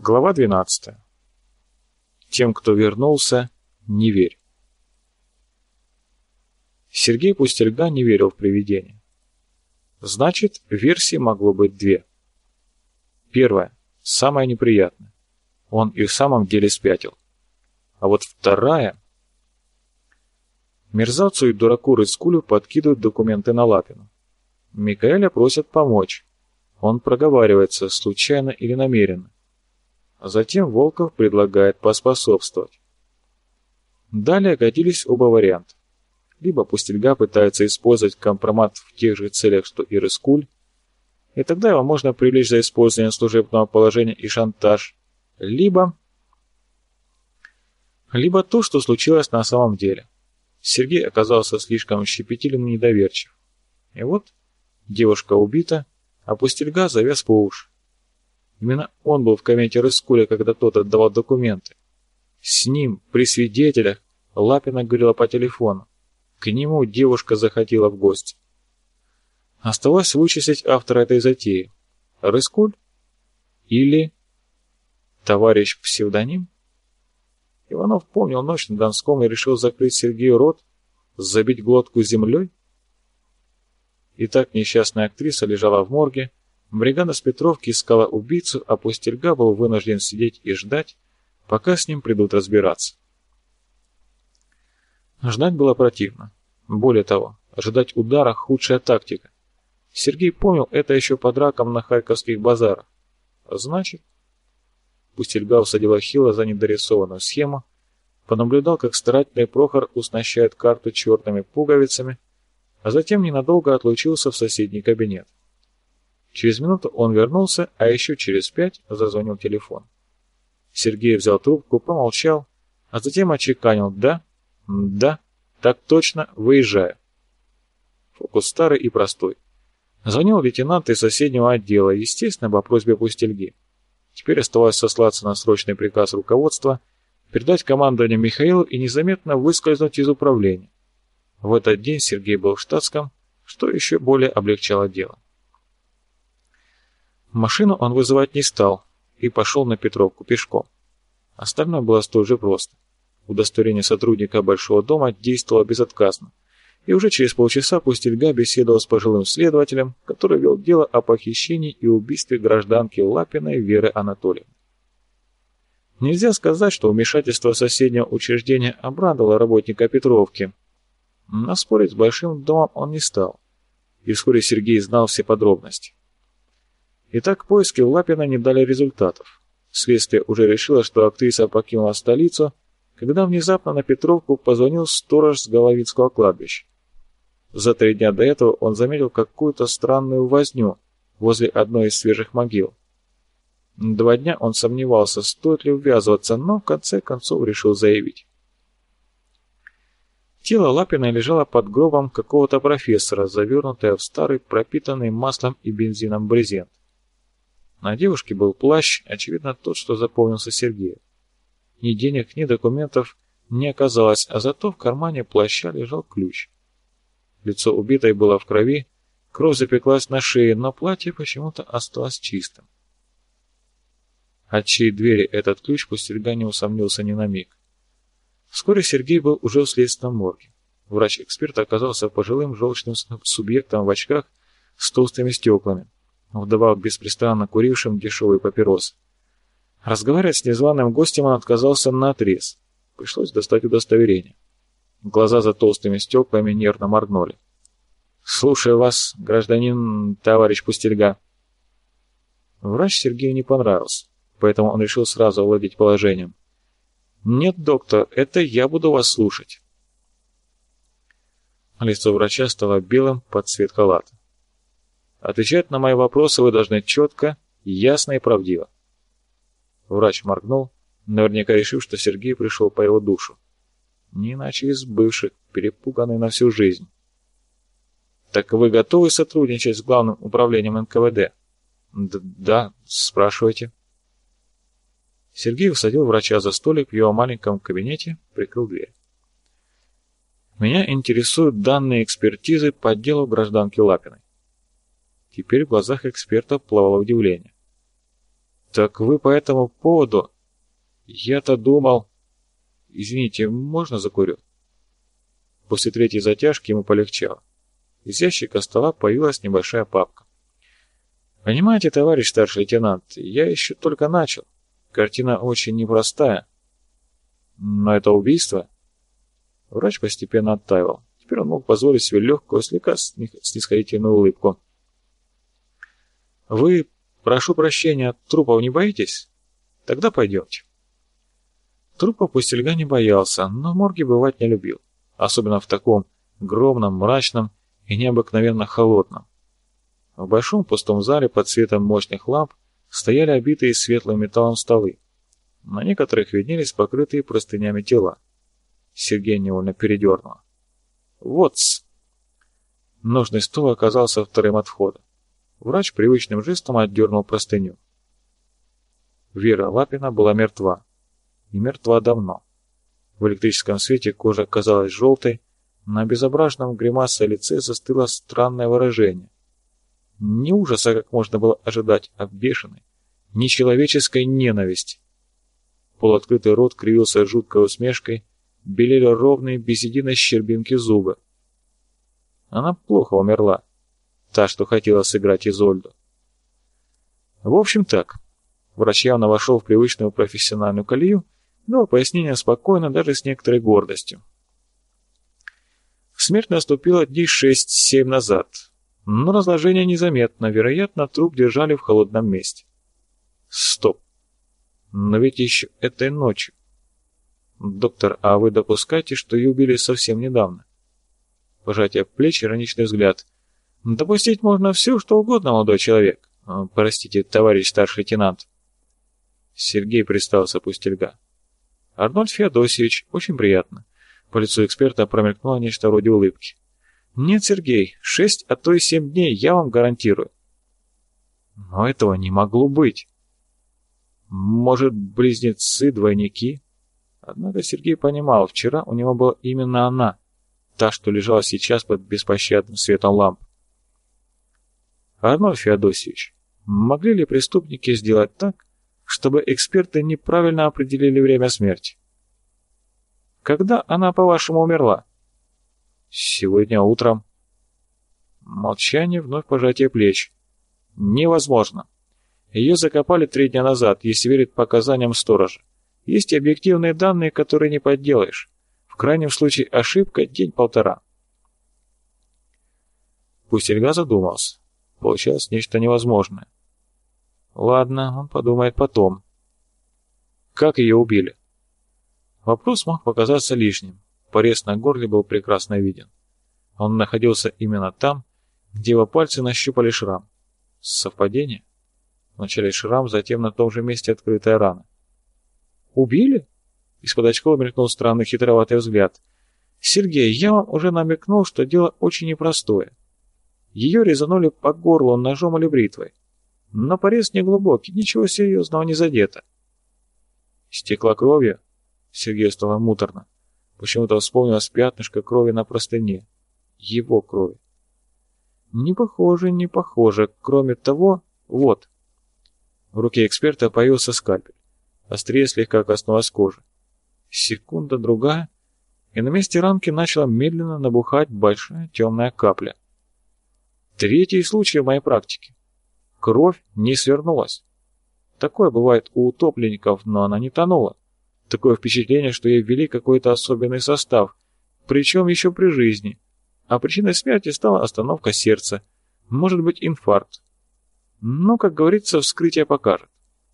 Глава 12. Тем, кто вернулся, не верь. Сергей Пустельга не верил в привидения. Значит, версий могло быть две. Первая, самая неприятная. Он и в самом деле спятил. А вот вторая... Мерзавцу и дураку Рыскулю подкидывают документы на Лапину. Микаэля просят помочь. Он проговаривается, случайно или намеренно. А затем Волков предлагает поспособствовать. Далее годились оба варианта. Либо Пустельга пытается использовать компромат в тех же целях, что и Рыскуль, и тогда его можно привлечь за использование служебного положения и шантаж, либо то, что случилось на самом деле. Сергей оказался слишком щепетилен и недоверчив. И вот девушка убита, а Пустельга завяз по уши. Именно он был в кабинете Рыскуля, когда тот отдавал документы. С ним, при свидетелях, Лапина говорила по телефону. К нему девушка заходила в гости. Оставалось вычислить автора этой затеи. Рыскуль? Или товарищ псевдоним? Иванов помнил ночь на Донском и решил закрыть Сергею рот, забить глотку землей. Итак, несчастная актриса лежала в морге, бригада с Петровки искала убийцу, а Пустельга был вынужден сидеть и ждать, пока с ним придут разбираться. Ждать было противно. Более того, ожидать удара – худшая тактика. Сергей помнил это еще по дракам на харьковских базарах. Значит, Пустельга усадил Ахилла за недорисованную схему, понаблюдал, как старательный Прохор уснащает карту черными пуговицами, а затем ненадолго отлучился в соседний кабинет. Через минуту он вернулся, а еще через 5 зазвонил телефон. Сергей взял трубку, помолчал, а затем отчеканил: «Да, да, так точно, выезжаю». Фокус старый и простой. Звонил лейтенант из соседнего отдела, естественно, по просьбе Пустельги. Теперь оставалось сослаться на срочный приказ руководства, передать командование Михаилу и незаметно выскользнуть из управления. В этот день Сергей был в штатском, что еще более облегчало дело. Машину он вызывать не стал и пошел на Петровку пешком. Остальное было столь же просто. Удостоверение сотрудника Большого дома действовало безотказно, и уже через полчаса Пустельга беседовал с пожилым следователем, который вел дело о похищении и убийстве гражданки Лапиной Веры Анатольевны. Нельзя сказать, что вмешательство соседнего учреждения обрадовало работника Петровки, но спорить с Большим домом он не стал, и вскоре Сергей знал все подробности. Итак, поиски у Лапина не дали результатов. Следствие уже решило, что актриса покинула столицу, когда внезапно на Петровку позвонил сторож с Головицкого кладбища. За 3 дня до этого он заметил какую-то странную возню возле одной из свежих могил. 2 дня он сомневался, стоит ли ввязываться, но в конце концов решил заявить. Тело Лапиной лежало под гробом какого-то профессора, завернутое в старый, пропитанный маслом и бензином брезент. На девушке был плащ, очевидно тот, что запомнился Сергею. Ни денег, ни документов не оказалось, а зато в кармане плаща лежал ключ. Лицо убитой было в крови, кровь запеклась на шее, но платье почему-то осталось чистым. От чьей двери этот ключ Пустельга не усомнился ни на миг. Вскоре Сергей был уже в следственном морге. Врач-эксперт оказался пожилым желчным субъектом в очках с толстыми стеклами, вдобавок беспрестанно курившим дешевые папиросы. Разговаривать с незваным гостем он отказался наотрез. Пришлось достать удостоверение. Глаза за толстыми стеклами нервно моргнули. «Слушаю вас, гражданин, товарищ Пустельга». Врач Сергею не понравился, поэтому он решил сразу овладеть положением. «Нет, доктор, это я буду вас слушать». Лицо врача стало белым под цвет халата. «Отвечать на мои вопросы вы должны четко, ясно и правдиво». Врач моргнул, наверняка решив, что Сергей пришел по его душу. Не иначе из бывших, перепуганный на всю жизнь. «Так вы готовы сотрудничать с главным управлением НКВД?» «Да, спрашивайте». Сергей усадил врача за столик в его маленьком кабинете, прикрыл дверь. «Меня интересуют данные экспертизы по делу гражданки Лапиной». Теперь в глазах эксперта плавало удивление. Так вы по этому поводу... Я-то думал... Извините, можно закурю? После третьей затяжки ему полегчало. Из ящика стола появилась небольшая папка. «Понимаете, товарищ старший лейтенант, я еще только начал. Картина очень непростая. Но это убийство?» Врач постепенно оттаивал. Теперь он мог позволить себе легкую, слегка снисходительную улыбку. «Вы, прошу прощения, трупов не боитесь? Тогда пойдемте». Трупов Пустельга не боялся, но в морге бывать не любил. Особенно в таком громном, мрачном и необыкновенно холодном. В большом пустом зале под светом мощных ламп стояли обитые светлым металлом столы. На некоторых виднелись покрытые простынями тела. Сергей невольно передернул. Вот-с! Нужный стул оказался вторым от входа. Врач привычным жестом отдернул простыню. Вера Лапина была мертва. И мертва давно. В электрическом свете кожа казалась желтой, на безобразном гримасой лице застыло странное выражение. Не ужаса, как можно было ожидать, а бешеной, нечеловеческой ненависти. Полуоткрытый рот кривился жуткой усмешкой, белели ровные, без единой щербинки зубы. Она плохо умерла, та, что хотела сыграть Изольду. В общем так, врач явно вошел в привычную профессиональную колею, дал пояснение спокойно, даже с некоторой гордостью. Смерть наступила дней 6-7 назад, но разложение незаметно, вероятно, труп держали в холодном месте. Стоп! Но ведь еще этой ночью. Доктор, а вы допускаете, что ее убили совсем недавно? Пожатие плеч, ироничный взгляд. Допустить можно все, что угодно, молодой человек. Простите, товарищ старший лейтенант. Сергей представился Пустельга. Арнольд Феодосиевич, очень приятно. По лицу эксперта промелькнуло нечто вроде улыбки. Нет, Сергей, 6, а то и 7 дней, я вам гарантирую. Но этого не могло быть. Может, близнецы, двойники? Однако Сергей понимал, вчера у него была именно она, та, что лежала сейчас под беспощадным светом ламп. Арнольд Феодосиевич, могли ли преступники сделать так, чтобы эксперты неправильно определили время смерти? Когда она, по-вашему, умерла? Сегодня утром. Молчание, вновь пожатие плеч. Невозможно. Ее закопали 3 дня назад, если верить показаниям сторожа. Есть и объективные данные, которые не подделаешь. В крайнем случае ошибка день-полтора. Пустельга задумался. Получалось нечто невозможное. Ладно, он подумает потом. Как ее убили? Вопрос мог показаться лишним. Порез на горле был прекрасно виден. Он находился именно там, где его пальцы нащупали шрам. Совпадение? Вначале шрам, затем на том же месте открытая рана. «Убили?» Из-под очков мелькнул странный хитроватый взгляд. «Сергей, я вам уже намекнул, что дело очень непростое. Ее резанули по горлу ножом или бритвой. Но порез неглубокий, ничего серьезного не задето». «Стекла кровью?» Сергею стало муторно. Почему-то вспомнилось пятнышко крови на простыне. Его крови. Не похоже, не похоже. Кроме того, вот. В руке эксперта появился скальпель. Острие слегка коснулось кожи. Секунда, другая, и на месте ранки начала медленно набухать большая темная капля. Третий случай в моей практике. Кровь не свернулась. Такое бывает у утопленников, но она не тонула. Такое впечатление, что ей ввели какой-то особенный состав, причем еще при жизни. А причиной смерти стала остановка сердца. Может быть, инфаркт. Но, как говорится, вскрытие покажет.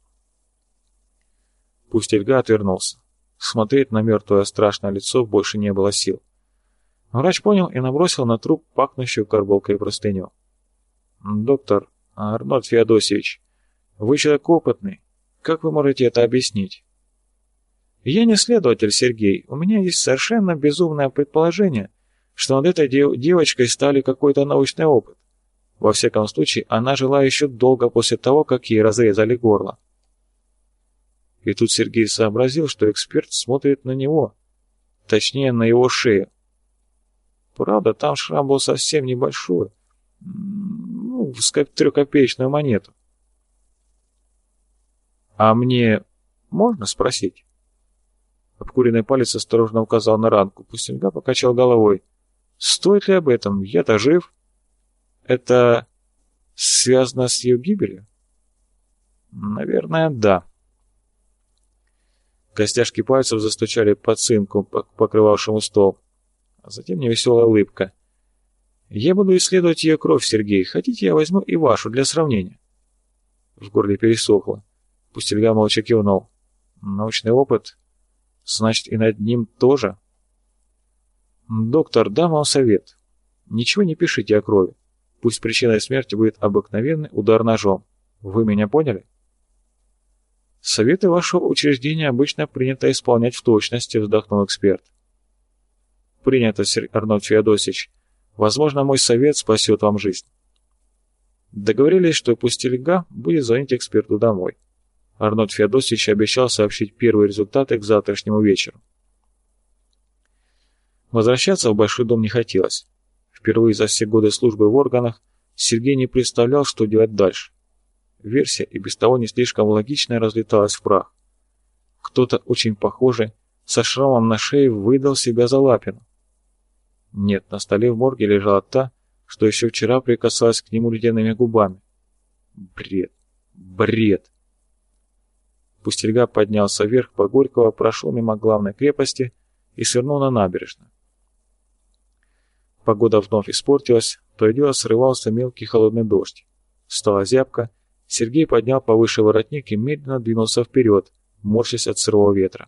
Пустельга отвернулся. Смотреть на мертвое страшное лицо больше не было сил. Врач понял и набросил на труп пахнущую карболкой простыню. «Доктор Арнольд Феодосиевич, вы человек опытный. Как вы можете это объяснить?» «Я не следователь, Сергей. У меня есть совершенно безумное предположение, что над этой девочкой стали какой-то научный опыт. Во всяком случае, она жила еще долго после того, как ей разрезали горло». И тут Сергей сообразил, что эксперт смотрит на него, точнее, на его шею. Правда, там шрам был совсем небольшой, в 3-копеечную монету. А мне можно спросить? Обкуренный палец осторожно указал на ранку. Пустельга покачал головой. Стоит ли об этом? Я-то жив. Это связано с ее гибелью? Наверное, да. Костяшки пальцев застучали по цинку, покрывавшему стол. А затем невеселая улыбка. Я буду исследовать ее кровь, Сергей. Хотите, я возьму и вашу для сравнения? В горле пересохло. Пустельга молча кивнул. Научный опыт? Значит, и над ним тоже? Доктор, дам вам совет. Ничего не пишите о крови. Пусть причиной смерти будет обыкновенный удар ножом. Вы меня поняли? Советы вашего учреждения обычно принято исполнять в точности, вздохнул эксперт. Принято, Арнольд Феодосич. Возможно, мой совет спасет вам жизнь. Договорились, что Пустельга будет звонить эксперту домой. Арнольд Феодосич обещал сообщить первые результаты к завтрашнему вечеру. Возвращаться в большой дом не хотелось. Впервые за все годы службы в органах Сергей не представлял, что делать дальше. Версия и без того не слишком логичная разлеталась в прах. Кто-то очень похожий, со шрамом на шее, выдал себя за Лапину. Нет, на столе в морге лежала та, что еще вчера прикасалась к нему ледяными губами. Бред, бред. Пустельга поднялся вверх по Горького, прошел мимо главной крепости и свернул на набережную. Погода вновь испортилась, то и дело срывался мелкий холодный дождь. Стала зябко, Сергей поднял повыше воротник и медленно двинулся вперед, морщась от сырого ветра.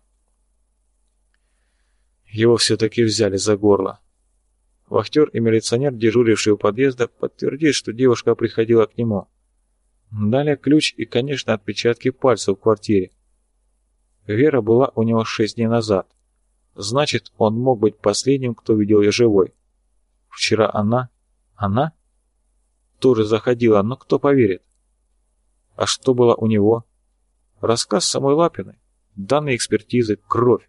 Его все-таки взяли за горло. Вахтер и милиционер, дежуривший у подъезда, подтвердили, что девушка приходила к нему. Дали ключ и, конечно, отпечатки пальцев в квартире. Вера была у него 6 дней назад. Значит, он мог быть последним, кто видел ее живой. Вчера она тоже заходила, но кто поверит? А что было у него? Рассказ самой Лапиной, данные экспертизы, кровь.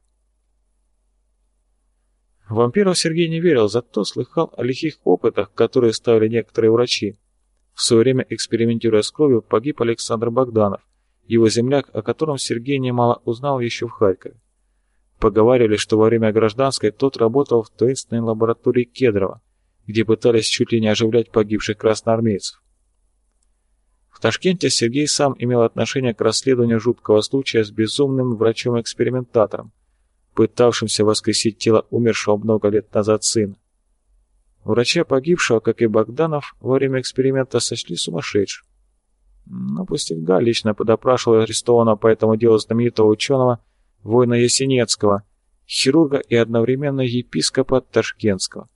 Вампиров Сергей не верил, зато слыхал о лихих опытах, которые ставили некоторые врачи. В свое время, экспериментируя с кровью, погиб Александр Богданов, его земляк, о котором Сергей немало узнал еще в Харькове. Поговаривали, что во время гражданской тот работал в таинственной лаборатории Кедрова, где пытались чуть ли не оживлять погибших красноармейцев. В Ташкенте Сергей сам имел отношение к расследованию жуткого случая с безумным врачом-экспериментатором, пытавшимся воскресить тело умершего много лет назад сына. Врача погибшего, как и Богданов, во время эксперимента сочли сумасшедшим. Но Пустельга лично подопрашивал арестованного по этому делу знаменитого ученого воина Ясенецкого, хирурга и одновременно епископа Ташкентского.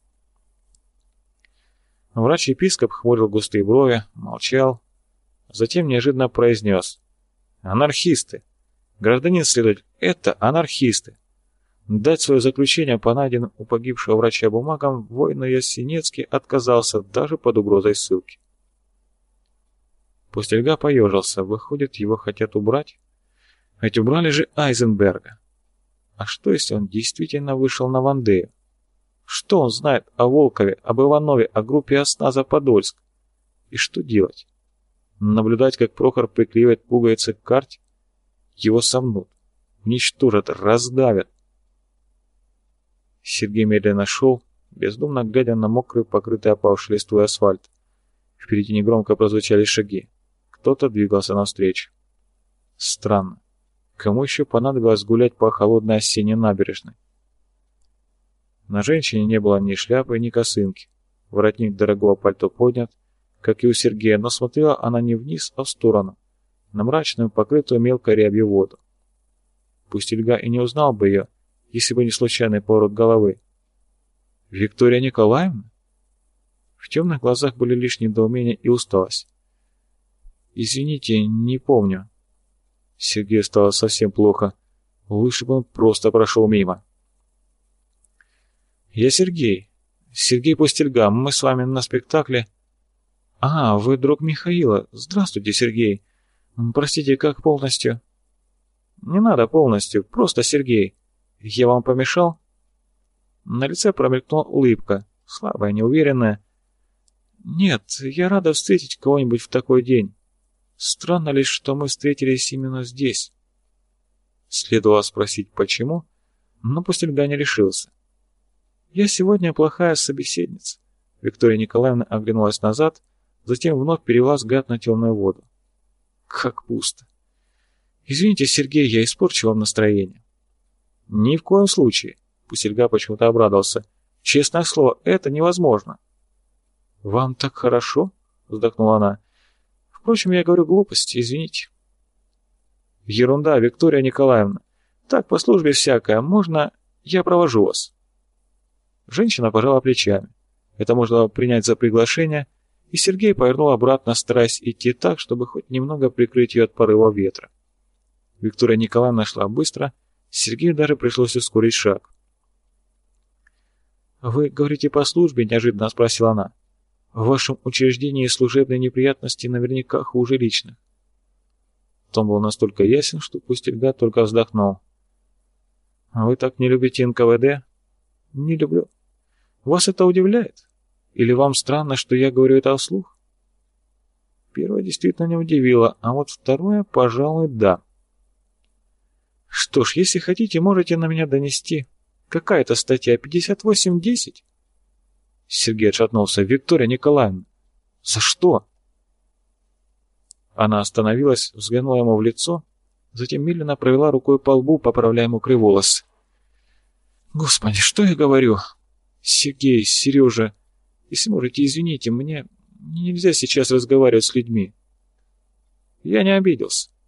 Врач-епископ хмурил густые брови, молчал, затем неожиданно произнес: «Анархисты! Гражданин следователь, это анархисты!» Дать свое заключение по найденным у погибшего врача бумагам воин Ясенецкий отказался даже под угрозой ссылки. Пустельга поежился. Выходит, его хотят убрать? Ведь убрали же Айзенберга. А что, если он действительно вышел на Вандею? Что он знает о Волкове, об Иванове, о группе осназа Подольск? И что делать? Наблюдать, как Прохор приклеивает пуговицы к карте? Его сомнут, уничтожат, раздавят. Сергей медленно шел, бездумно глядя на мокрый, покрытый опавшей листвой асфальт. Впереди негромко прозвучали шаги. Кто-то двигался навстречу. Странно. Кому еще понадобилось гулять по холодной осенней набережной? На женщине не было ни шляпы, ни косынки. Воротник дорогого пальто поднят, как и у Сергея, но смотрела она не вниз, а в сторону, на мрачную, покрытую мелкой рябью воду. Пустельга и не узнал бы ее, если бы не случайный поворот головы. Виктория Николаевна? В темных глазах были лишь недоумение и усталость. «Извините, не помню». Сергею стало совсем плохо. Лучше бы он просто прошел мимо. «Я Сергей. Сергей Пустельга. Мы с вами на спектакле...» «А, вы друг Михаила. Здравствуйте, Сергей. Простите, как полностью?» «Не надо полностью, просто Сергей. Я вам помешал?» На лице промелькнула улыбка, слабая, неуверенная. «Нет, я рада встретить кого-нибудь в такой день. Странно лишь, что мы встретились именно здесь. Следовало спросить, почему, но Пустельга не решился. Я сегодня плохая собеседница. Виктория Николаевна оглянулась назад, затем вновь перевела взгляд на темную воду. Как пусто. Извините, Сергей, я испорчу вам настроение. Ни в коем случае. Пустельга почему-то обрадовался. Честное слово, это невозможно. Вам так хорошо? Вздохнула она. Впрочем, я говорю глупости, извините. Ерунда, Виктория Николаевна. Так, по службе всякое. Можно я провожу вас? Женщина пожала плечами. Это можно принять за приглашение, и Сергей повернул обратно, стараясь идти так, чтобы хоть немного прикрыть ее от порыва ветра. Виктория Николаевна шла быстро, Сергею даже пришлось ускорить шаг. «Вы говорите по службе?» – неожиданно спросила она. «В вашем учреждении служебные неприятности наверняка хуже личных». Тон был настолько ясен, что Пустельга только вздохнул. «Вы так не любите НКВД?» «Не люблю. Вас это удивляет? Или вам странно, что я говорю это вслух?» Первое действительно не удивило, а вот второе, пожалуй, да. «Что ж, если хотите, можете на меня донести. Какая это статья? 58.10?» Сергей отшатнулся. «Виктория Николаевна, за что?» Она остановилась, взглянула ему в лицо, затем медленно провела рукой по лбу, поправляя мокрый волос. «Господи, что я говорю? Сергей, Сережа, если можете, извините, мне нельзя сейчас разговаривать с людьми». Я не обиделся.